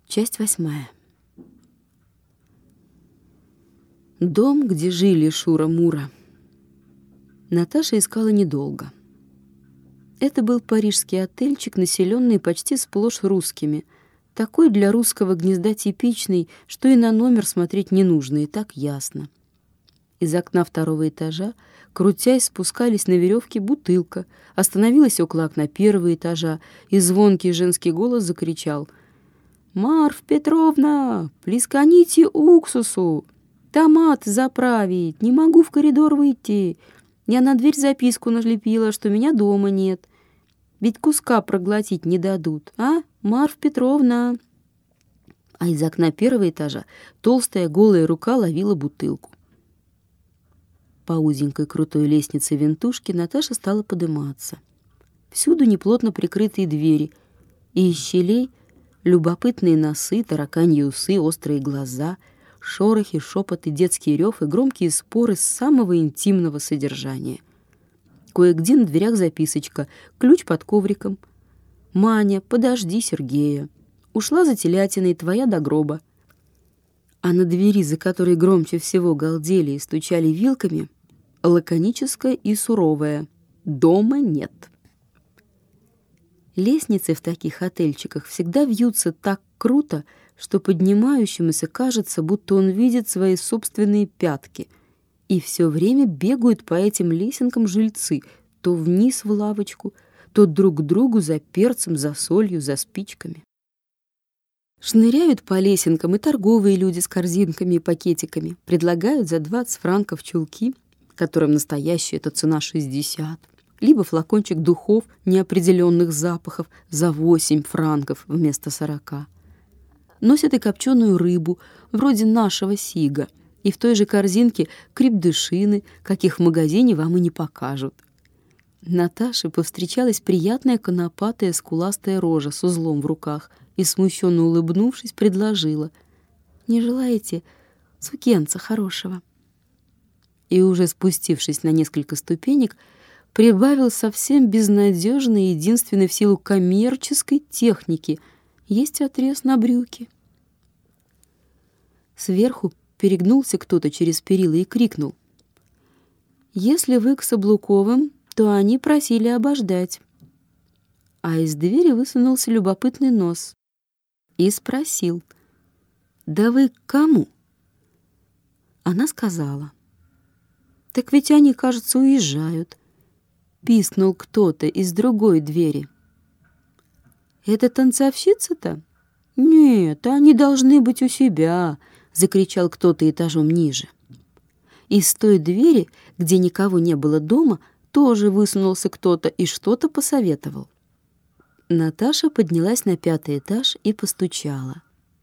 Часть 8. Дом, где жили Шура-Мура. Наташа искала недолго. Это был парижский отельчик, населенный почти сплошь русскими. Такой для русского гнезда типичный, что и на номер смотреть не нужно, и так ясно. Из окна второго этажа, крутясь, спускались на веревке бутылка, остановилась около окна первого этажа, и звонкий женский голос закричал: «Марф Петровна, плесканите уксусу! Томат заправить! Не могу в коридор выйти! Я на дверь записку налепила, что меня дома нет. Ведь куска проглотить не дадут, а, Марф Петровна?» А из окна первого этажа толстая голая рука ловила бутылку. По узенькой крутой лестнице винтушки Наташа стала подниматься. Всюду неплотно прикрытые двери, и из щелей любопытные носы, тараканьи усы, острые глаза, шорохи, шепоты, детский рев и громкие споры самого интимного содержания. Кое-где на дверях записочка: «Ключ под ковриком. Маня, подожди Сергея. Ушла за телятиной, твоя до гроба». А на двери, за которой громче всего галдели и стучали вилками, лаконическое и суровое: «Дома нет». Лестницы в таких отельчиках всегда вьются так круто, что поднимающемуся кажется, будто он видит свои собственные пятки. И все время бегают по этим лесенкам жильцы, то вниз в лавочку, то друг к другу за перцем, за солью, за спичками. Шныряют по лесенкам и торговые люди с корзинками и пакетиками, предлагают за 20 франков чулки, которым настоящая эта цена 60, либо флакончик духов неопределенных запахов за 8 франков вместо 40. Носят и копченую рыбу, вроде нашего сига, и в той же корзинке крепдышины, каких в магазине вам и не покажут. Наташе повстречалась приятная конопатая скуластая рожа с узлом в руках и, смущенно улыбнувшись, предложила: «Не желаете сукенца хорошего?» И уже спустившись на несколько ступенек, прибавил совсем безнадежно, единственной в силу коммерческой техники: есть отрез на брюки. Сверху перегнулся кто-то через перила и крикнул: «Если вы к Саблуковым, то они просили обождать». А из двери высунулся любопытный нос и спросил: «Да вы к кому?» Она сказала: «Так ведь они, кажется, уезжают». Пискнул кто-то из другой двери. «Это танцовщица-то? Нет, они должны быть у себя», — закричал кто-то этажом ниже. Из той двери, где никого не было дома, тоже высунулся кто-то и что-то посоветовал. Наташа поднялась на 5-й этаж и постучала.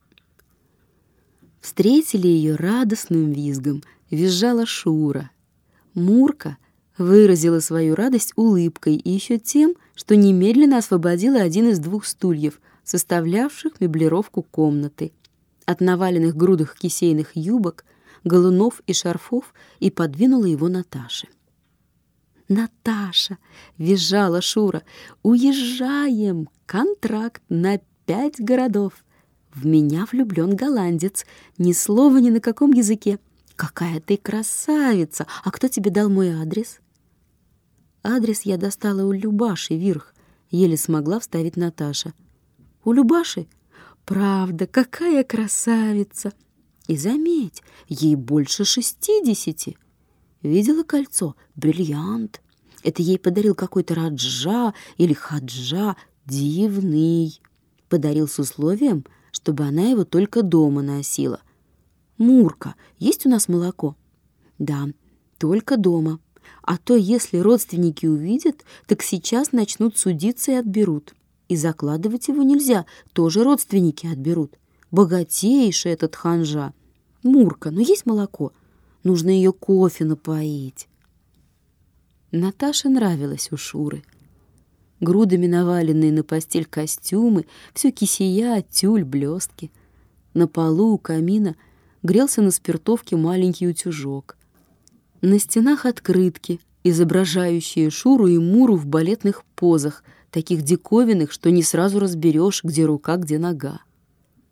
Встретили ее радостным визгом, визжала Шура. Мурка выразила свою радость улыбкой и еще тем, что немедленно освободила один из 2 стульев, составлявших меблировку комнаты, от наваленных грудах кисейных юбок, галунов и шарфов, и подвинула его Наташе. «Наташа!» — визжала Шура. «Уезжаем! Контракт на 5 городов! В меня влюблен голландец, ни слова ни на каком языке. Какая ты красавица! А кто тебе дал мой адрес?» «Адрес я достала у Любаши Вирх», — еле смогла вставить Наташа. «У Любаши? Правда, какая красавица! И заметь, ей больше 60. Видела кольцо? Бриллиант. Это ей подарил какой-то Раджа или Хаджа, дивный. Подарил с условием, чтобы она его только дома носила. Мурка, есть у нас молоко?» «Да, только дома. А то, если родственники увидят, так сейчас начнут судиться и отберут. И закладывать его нельзя, тоже родственники отберут. Богатейший этот ханжа. Мурка, ну есть молоко? Нужно ее кофе напоить». Наташе нравилось у Шуры. Грудами наваленные на постель костюмы, все кисея, тюль, блестки. На полу у камина грелся на спиртовке маленький утюжок. На стенах открытки, изображающие Шуру и Муру в балетных позах, таких диковинных, что не сразу разберешь, где рука, где нога.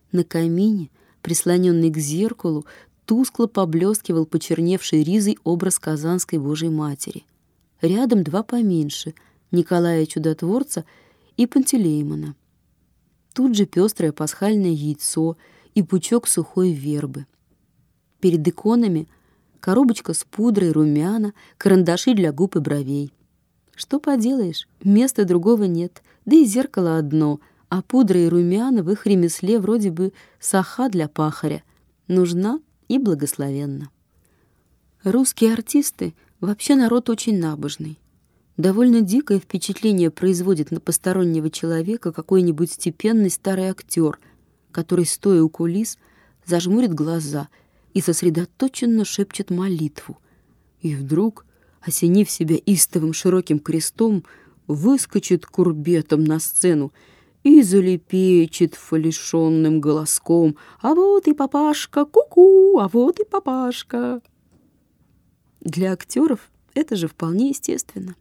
На камине, прислоненный к зеркалу, тускло поблескивал почерневший ризой образ Казанской Божьей Матери. Рядом два поменьше — Николая Чудотворца и Пантелеймона. Тут же пестрое пасхальное яйцо и пучок сухой вербы. Перед иконами коробочка с пудрой, румяна, карандаши для губ и бровей. Что поделаешь, места другого нет, да и зеркало одно, а пудра и румяна в их ремесле вроде бы саха для пахаря. Нужна и благословенна. Русские артисты вообще народ очень набожный. Довольно дикое впечатление производит на постороннего человека какой-нибудь степенный старый актер, который, стоя у кулис, зажмурит глаза и сосредоточенно шепчет молитву. И вдруг, осенив себя истовым широким крестом, выскочит курбетом на сцену и залепечет фалишонным голоском: «А вот и папашка, ку-ку, а вот и папашка». Для актеров это же вполне естественно.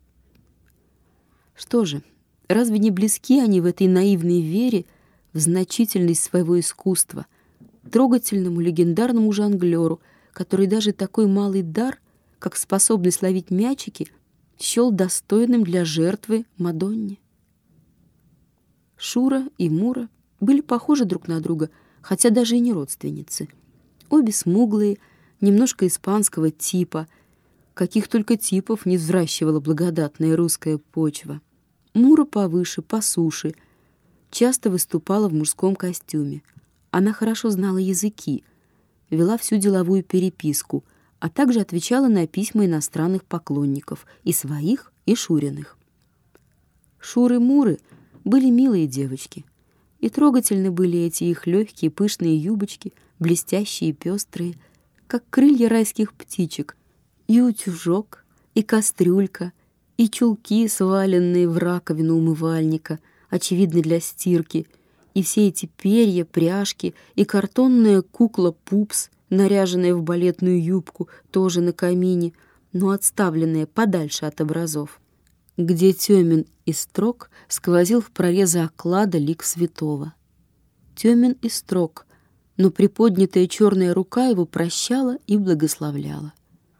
Что же, разве не близки они в этой наивной вере в значительность своего искусства, трогательному легендарному жонглеру, который даже такой малый дар, как способность ловить мячики, счел достойным для жертвы Мадонне? Шура и Мура были похожи друг на друга, хотя даже и не родственницы. Обе смуглые, немножко испанского типа, каких только типов не взращивала благодатная русская почва. Мура повыше, посуше, часто выступала в мужском костюме. Она хорошо знала языки, вела всю деловую переписку, а также отвечала на письма иностранных поклонников, и своих, и Шуриных. Шуры-Муры были милые девочки, и трогательны были эти их легкие пышные юбочки, блестящие и пестрые, как крылья райских птичек, и утюжок, и кастрюлька, и чулки, сваленные в раковину умывальника, очевидно для стирки, и все эти перья, пряжки, и картонная кукла Пупс, наряженная в балетную юбку, тоже на камине, но отставленная подальше от образов, где тёмен и строг сквозил в прорезы оклада лик святого. Тёмен и строг, но приподнятая черная рука его прощала и благословляла.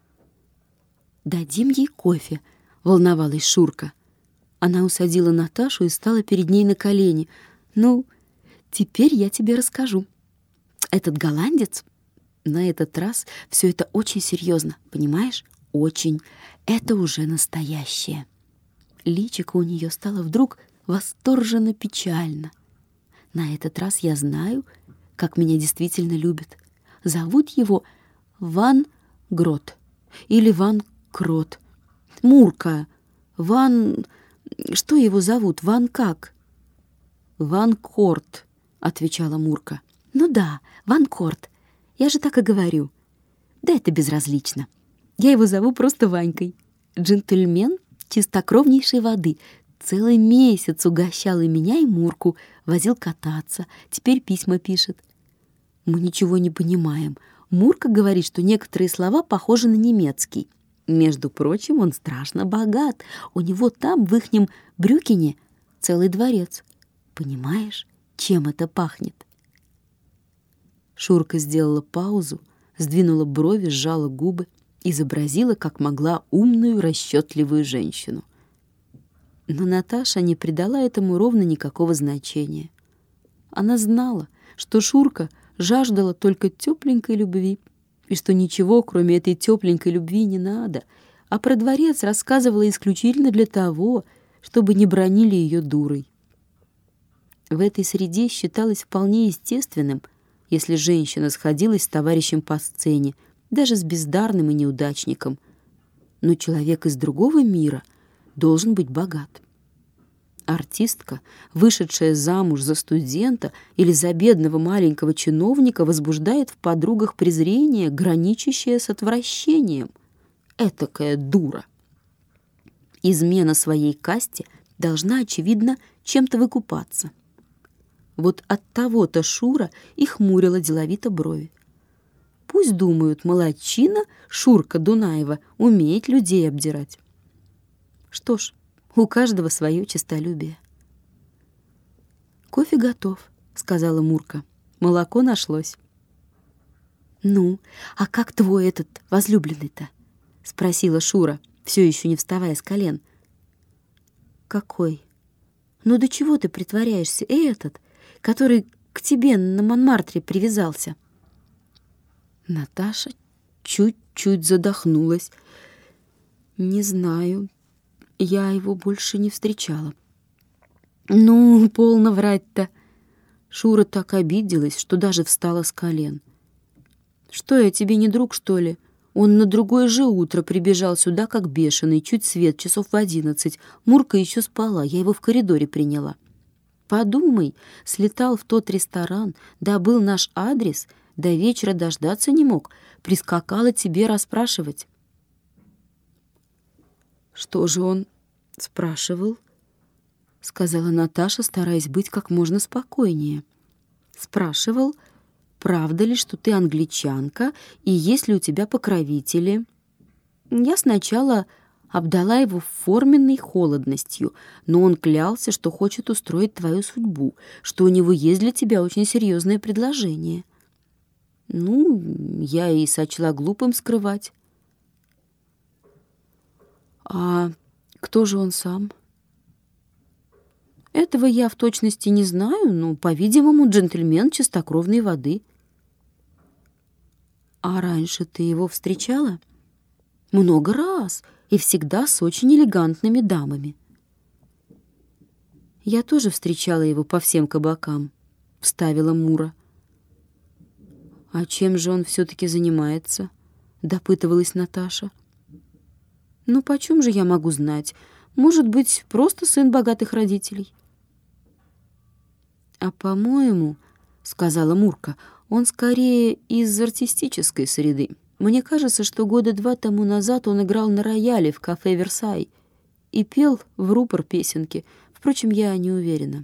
«Дадим ей кофе», — волновалась Шурка. Она усадила Наташу и стала перед ней на колени. «Ну, теперь я тебе расскажу. Этот голландец...» На этот раз все это очень серьезно, понимаешь? Очень. Это уже настоящее. Личико у нее стало вдруг восторженно печально. На этот раз я знаю, как меня действительно любят. Зовут его Ван Грот или Ван Крот. Мурка. Ван... Что его зовут? Ван как? Ван Корт, отвечала Мурка. Ну да, Ван Корт. Я же так и говорю. Да это безразлично. Я его зову просто Ванькой. Джентльмен чистокровнейшей воды. Целый месяц угощал и меня, и Мурку. Возил кататься. Теперь письма пишет. Мы ничего не понимаем. Мурка говорит, что некоторые слова похожи на немецкий. Между прочим, он страшно богат. У него там, в ихнем Брюкене, целый дворец. Понимаешь, чем это пахнет? Шурка сделала паузу, сдвинула брови, сжала губы, изобразила, как могла, умную, расчетливую женщину. Но Наташа не придала этому ровно никакого значения. Она знала, что Шурка жаждала только тепленькой любви, и что ничего, кроме этой тепленькой любви, не надо, а про дворец рассказывала исключительно для того, чтобы не бранили ее дурой. В этой среде считалось вполне естественным, если женщина сходилась с товарищем по сцене, даже с бездарным и неудачником. Но человек из другого мира должен быть богат. Артистка, вышедшая замуж за студента или за бедного маленького чиновника, возбуждает в подругах презрение, граничащее с отвращением. Этакая дура. Измена своей касте должна, очевидно, чем-то выкупаться. Вот от того-то Шура и хмурила деловито брови. Пусть думают, молодчина Шурка Дунаева умеет людей обдирать. Что ж, у каждого свое честолюбие. «Кофе готов», — сказала Мурка. молоко нашлось. «Ну, а как твой этот возлюбленный-то?» — спросила Шура, все еще не вставая с колен. «Какой? Ну до чего ты притворяешься? Этот, который к тебе на Монмартре привязался?» Наташа чуть-чуть задохнулась. «Не знаю, я его больше не встречала». «Ну, полно врать-то!» Шура так обиделась, что даже встала с колен. «Что, я тебе не друг, что ли? Он на другое же утро прибежал сюда, как бешеный, чуть свет, часов в 11. Мурка еще спала, я его в коридоре приняла. Подумай, слетал в тот ресторан, добыл наш адрес, до вечера дождаться не мог, прискакала тебе расспрашивать». «Что же он спрашивал?» — сказала Наташа, стараясь быть как можно спокойнее. «Спрашивал, правда ли, что ты англичанка, и есть ли у тебя покровители?» Я сначала обдала его форменной холодностью, но он клялся, что хочет устроить твою судьбу, что у него есть для тебя очень серьезное предложение. Ну, я и сочла глупым скрывать. «А кто же он сам?» «Этого я в точности не знаю, но, по-видимому, джентльмен чистокровной воды». «А раньше ты его встречала?» «Много раз, и всегда с очень элегантными дамами». «Я тоже встречала его по всем кабакам», — вставила Мура. «А чем же он все-таки занимается?» — допытывалась Наташа. «Ну, почем же я могу знать? Может быть, просто сын богатых родителей». «А, по-моему, — сказала Мурка, — он скорее из артистической среды. Мне кажется, что года 2 тому назад он играл на рояле в кафе «Версай» и пел в рупор песенки. Впрочем, я не уверена».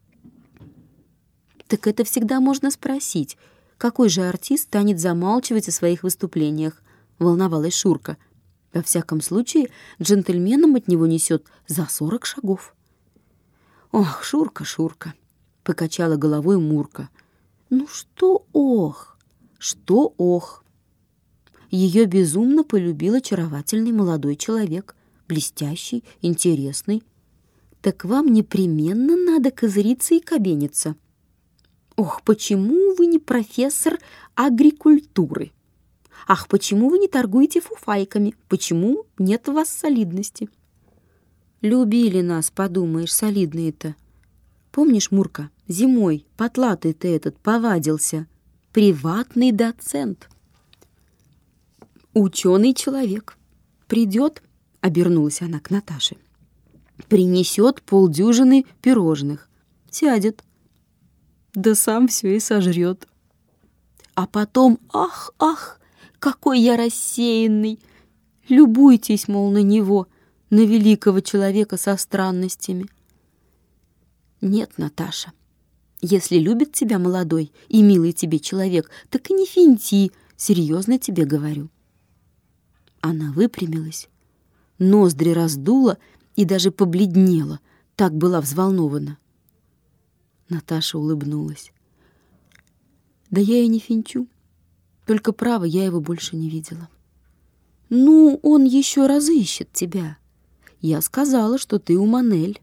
«Так это всегда можно спросить. Какой же артист станет замалчивать о своих выступлениях?» — волновалась Шурка. «Во всяком случае, джентльменам от него несет за 40 шагов». «Ох, Шурка, Шурка!» — покачала головой Мурка. «Ну что ох, что ох!» Ее безумно полюбил очаровательный молодой человек, блестящий, интересный. Так вам непременно надо козыриться и кабениться. Ох, почему вы не профессор агрикультуры? Ах, почему вы не торгуете фуфайками? Почему нет у вас солидности? Любили нас, подумаешь, солидные-то. Помнишь, Мурка, зимой потлатый-то этот повадился. Приватный доцент. Ученый человек. Придет, — обернулась она к Наташе, — принесет полдюжины пирожных, сядет, да сам все и сожрет. А потом, ах, ах, какой я рассеянный! Любуйтесь, мол, на него, на великого человека со странностями. Нет, Наташа, если любит тебя молодой и милый тебе человек, так и не финти, серьезно тебе говорю. Она выпрямилась, ноздри раздула и даже побледнела, так была взволнована. Наташа улыбнулась. «Да я и не финчу, только, право, я его больше не видела». «Ну, он еще разыщет тебя. Я сказала, что ты у Манель».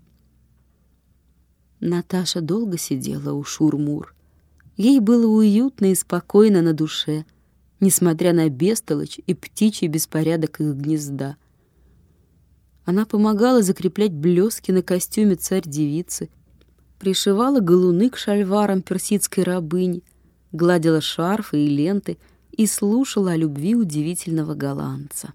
Наташа долго сидела у Шур-Мур. Ей было уютно и спокойно на душе, несмотря на бестолочь и птичий беспорядок их гнезда. Она помогала закреплять блески на костюме царь-девицы, пришивала галуны к шальварам персидской рабыни, гладила шарфы и ленты и слушала о любви удивительного голландца.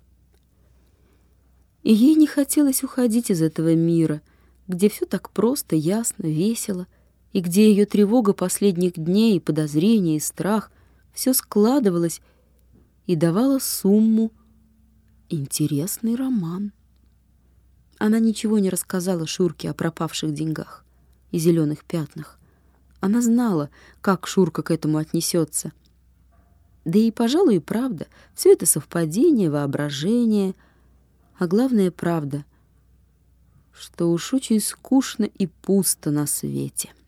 И ей не хотелось уходить из этого мира, где все так просто, ясно, весело, и где ее тревога последних дней, и подозрения, и страх все складывалось и давало сумму интересный роман. Она ничего не рассказала Шурке о пропавших деньгах и зеленых пятнах. Она знала, как Шурка к этому отнесется. Да и, пожалуй, и правда, все это совпадение, воображение, а главное, правда, что уж очень скучно и пусто на свете.